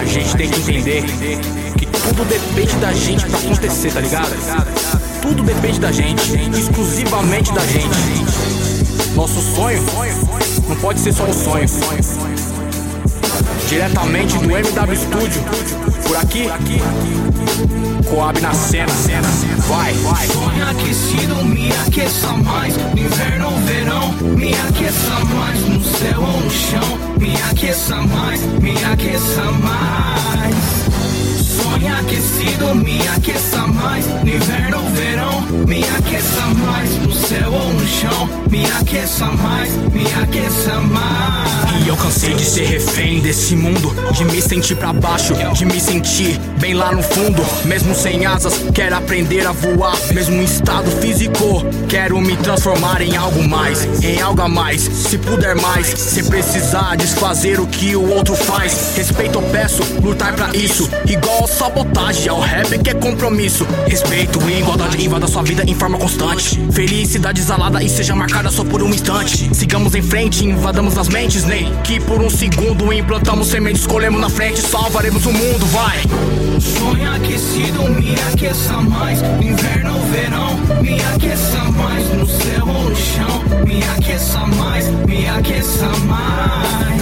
gente tem que entender que tudo depende da gente pra acontecer, tá ligado? Tudo depende da gente, exclusivamente da gente. Nosso sonho não pode ser só um sonho. Diretamente do MW Studio, por aqui, Coab na cena. Vai. Sonho aquecido, me aqueça mais. No inverno ou verão, me aqueça mais. No céu ou no chão, me aqueça mais, me aqueça mais. Sonho aquecido, me aqueça mais. No inverno ou verão, me aqueça mais. No céu ou no chão, me aqueça mais, me aqueça mais. E eu cansei de ser refém desse mundo, de me sentir pra baixo, de me sentir bem lá no fundo. Mesmo sem asas, quero aprender a voar. Mesmo em estado físico, quero me transformar em algo mais, em algo a mais. Se puder mais, sem precisar desfazer o que o outro faz. Respeito eu peço, lutar pra isso. Igual a sabotagem, ao rap que é compromisso. Respeito e igualdade invada sua vida em forma constante. Felicidade exalada e seja marcada só por um instante. Sigamos em frente, invadamos nas mentes, nem que por um segundo implantamos sementes, escolhemos na frente, salvaremos o mundo, vai. Sonho aquecido, me aqueça mais. No inverno ou verão, me aqueça mais. No céu ou no chão, me aqueça mais, me aqueça mais.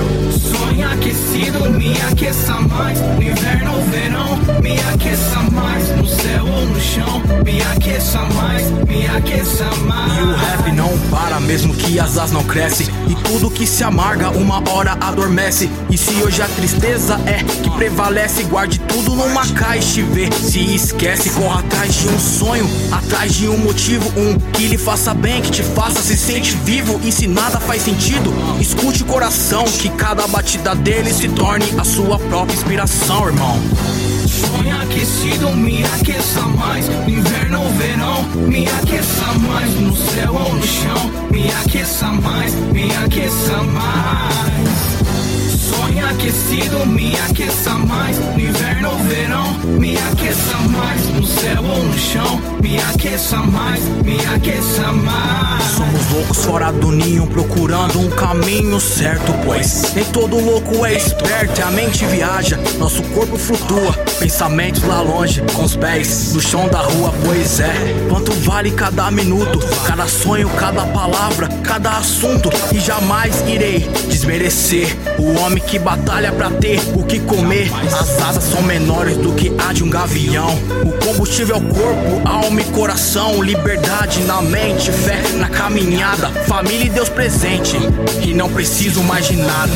Sonho aquecido, me aqueça mais. No inverno ou verão, me aqueça mais. No céu ou no chão, me aqueça mais, me aqueça mais. E o rap não para, mesmo que as asas não crescem. E tudo que se amarga, uma hora adormece. E se hoje a tristeza é que prevalece, guarde tudo numa caixa e vê. Se esquece, corra atrás de um sonho, atrás de um motivo, que lhe faça bem, que te faça se sentir vivo. E se nada faz sentido, escute o coração, que cada batida dele se torne a sua própria inspiração, irmão. Sonho aquecido, me aqueça mais. No inverno ou verão, me aqueça mais. No céu ou no chão, me aqueça mais, me aqueça mais. Sonho aquecido, me aqueça mais. No inverno ou verão, me aqueça mais. No céu ou no chão, me aqueça mais, me aqueça mais. Somos loucos fora do ninho, procurando um caminho certo, pois nem todo louco é esperto, e a mente viaja, nosso corpo flutua, pensamentos lá longe, com os pés no chão da rua, pois é. Quanto vale cada minuto, cada sonho, cada palavra, cada assunto, e jamais irei desmerecer o homem que batalha pra ter o que comer. As asas são menores do que a de um gavião. O combustível é o corpo, alma e coração. Liberdade na mente, fé na caminhada, família e Deus presente, e não preciso mais de nada.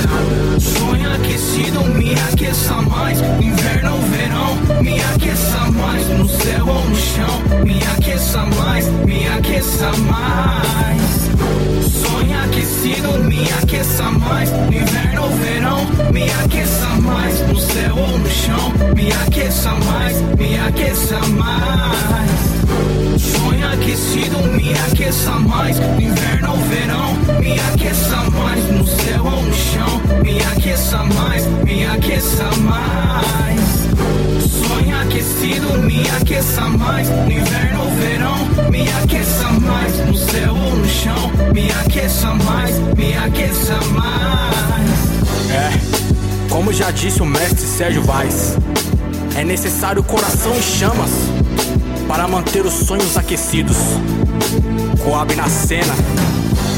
Sonho aquecido, me aqueça mais. No inverno ou verão, me aqueça mais. No céu ou no chão, me aqueça mais, me aqueça mais. Sonho aquecido, me aqueça mais. No inverno ou verão, me aqueça mais. No céu ou no chão, me aqueça mais, me aqueça mais. Sonho aquecido, me aqueça mais. No inverno ou verão, me aqueça mais. No céu ou no chão, me aqueça mais, me aqueça mais. Sonho aquecido, me aqueça mais. No inverno ou verão, me aqueça mais. No céu ou no chão, me aqueça mais, me aqueça mais. Como já disse o mestre Sérgio Vaz, é necessário coração e chamas para manter os sonhos aquecidos. Coab na cena.